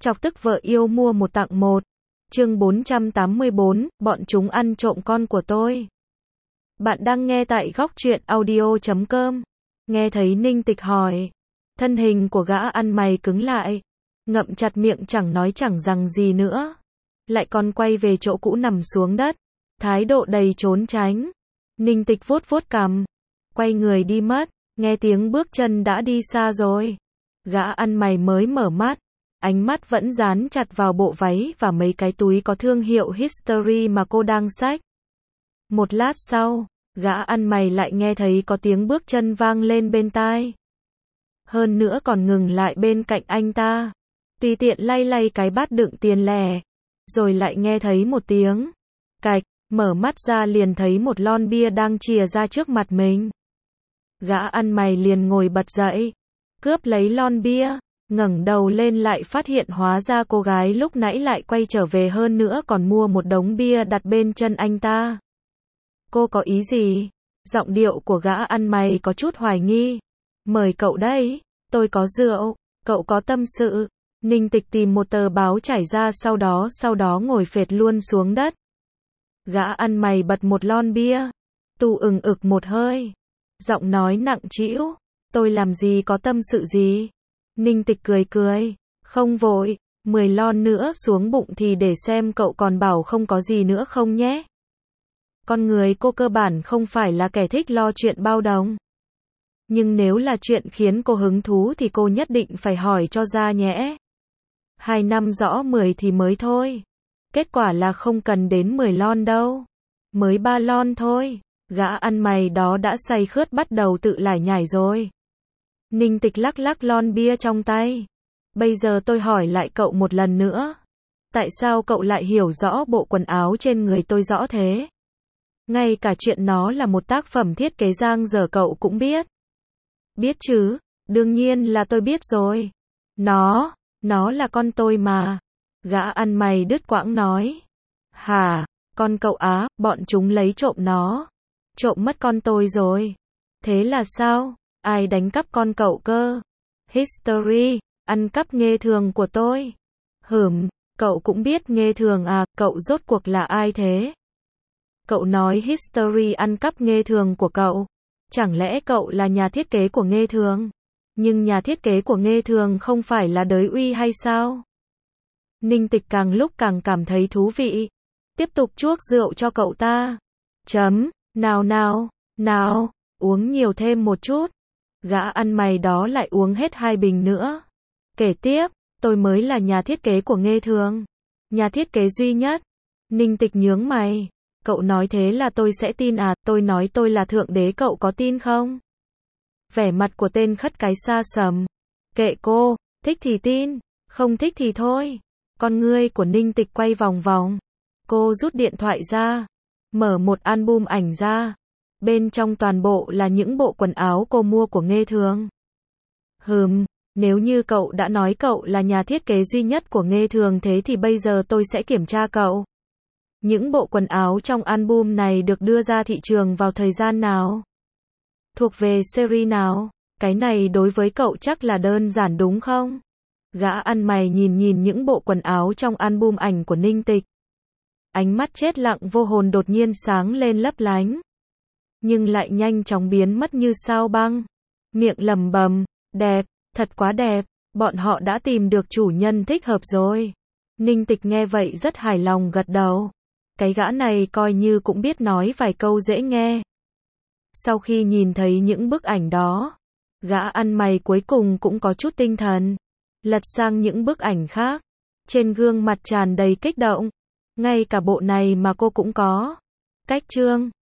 Chọc tức vợ yêu mua một tặng một. Chương 484, bọn chúng ăn trộm con của tôi. Bạn đang nghe tại góc truyện audio.com. Nghe thấy Ninh Tịch hỏi. Thân hình của gã ăn mày cứng lại. Ngậm chặt miệng chẳng nói chẳng rằng gì nữa. Lại còn quay về chỗ cũ nằm xuống đất. Thái độ đầy trốn tránh. Ninh Tịch vuốt vuốt cằm. Quay người đi mất. Nghe tiếng bước chân đã đi xa rồi. Gã ăn mày mới mở mắt. Ánh mắt vẫn dán chặt vào bộ váy và mấy cái túi có thương hiệu History mà cô đang xách. Một lát sau, gã ăn mày lại nghe thấy có tiếng bước chân vang lên bên tai. Hơn nữa còn ngừng lại bên cạnh anh ta. Tùy tiện lay lay cái bát đựng tiền lẻ. Rồi lại nghe thấy một tiếng cạch, mở mắt ra liền thấy một lon bia đang chìa ra trước mặt mình. Gã ăn mày liền ngồi bật dậy, cướp lấy lon bia. Ngẩng đầu lên lại phát hiện hóa ra cô gái lúc nãy lại quay trở về, hơn nữa còn mua một đống bia đặt bên chân anh ta. Cô có ý gì? Giọng điệu của gã ăn mày có chút hoài nghi. Mời cậu đấy, tôi có rượu, cậu có tâm sự. Ninh Tịch tìm một tờ báo trải ra sau đó ngồi phệt luôn xuống đất. Gã ăn mày bật một lon bia, tu ực một hơi. Giọng nói nặng trĩu, tôi làm gì có tâm sự gì? Ninh Tịch cười, không vội, 10 lon nữa xuống bụng thì để xem cậu còn bảo không có gì nữa không nhé. Con người cô cơ bản không phải là kẻ thích lo chuyện bao đồng. Nhưng nếu là chuyện khiến cô hứng thú thì cô nhất định phải hỏi cho ra nhẽ. 2 năm rõ 10 thì mới thôi. Kết quả là không cần đến 10 lon đâu. Mới 3 lon thôi. Gã ăn mày đó đã say khướt bắt đầu tự lải nhải rồi. Ninh Tịch lắc lắc lon bia trong tay. Bây giờ tôi hỏi lại cậu một lần nữa. Tại sao cậu lại hiểu rõ bộ quần áo trên người tôi rõ thế? Ngay cả chuyện nó là một tác phẩm thiết kế giang dở cậu cũng biết. Biết chứ, đương nhiên là tôi biết rồi. Nó là con tôi mà. Gã ăn mày đứt quãng nói. Hả, con cậu á, bọn chúng lấy trộm nó. Trộm mất con tôi rồi. Thế là sao? Ai đánh cắp con cậu cơ? History, ăn cắp nghề thường của tôi. Cậu cũng biết nghề thường à, cậu rốt cuộc là ai thế? Cậu nói History ăn cắp nghề thường của cậu. Chẳng lẽ cậu là nhà thiết kế của nghề thường? Nhưng nhà thiết kế của nghề thường không phải là đới uy hay sao? Ninh Tịch càng lúc càng cảm thấy thú vị. Tiếp tục chuốc rượu cho cậu ta. Nào, uống nhiều thêm một chút. Gã ăn mày đó lại uống hết 2 bình nữa. Kể tiếp, tôi mới là nhà thiết kế của nghề thường. Nhà thiết kế duy nhất. Ninh Tịch nhướng mày. Cậu nói thế là tôi sẽ tin à? Tôi nói tôi là thượng đế, cậu có tin không? Vẻ mặt của tên khất cái xa sầm. Kệ cô, thích thì tin, không thích thì thôi. Con ngươi của Ninh Tịch quay vòng vòng. Cô rút điện thoại ra, mở một album ảnh ra. Bên trong toàn bộ là những bộ quần áo cô mua của nghề thường. Nếu như cậu đã nói cậu là nhà thiết kế duy nhất của nghề thường thế thì bây giờ tôi sẽ kiểm tra cậu. Những bộ quần áo trong album này được đưa ra thị trường vào thời gian nào? Thuộc về series nào? Cái này đối với cậu chắc là đơn giản đúng không? Gã ăn mày nhìn những bộ quần áo trong album ảnh của Ninh Tịch. Ánh mắt chết lặng vô hồn đột nhiên sáng lên lấp lánh. Nhưng lại nhanh chóng biến mất như sao băng. Miệng lẩm bẩm, đẹp, thật quá đẹp, bọn họ đã tìm được chủ nhân thích hợp rồi. Ninh Tịch nghe vậy rất hài lòng gật đầu. Cái gã này coi như cũng biết nói vài câu dễ nghe. Sau khi nhìn thấy những bức ảnh đó, gã ăn mày cuối cùng cũng có chút tinh thần. Lật sang những bức ảnh khác. Trên gương mặt tràn đầy kích động. Ngay cả bộ này mà cô cũng có. Cách chương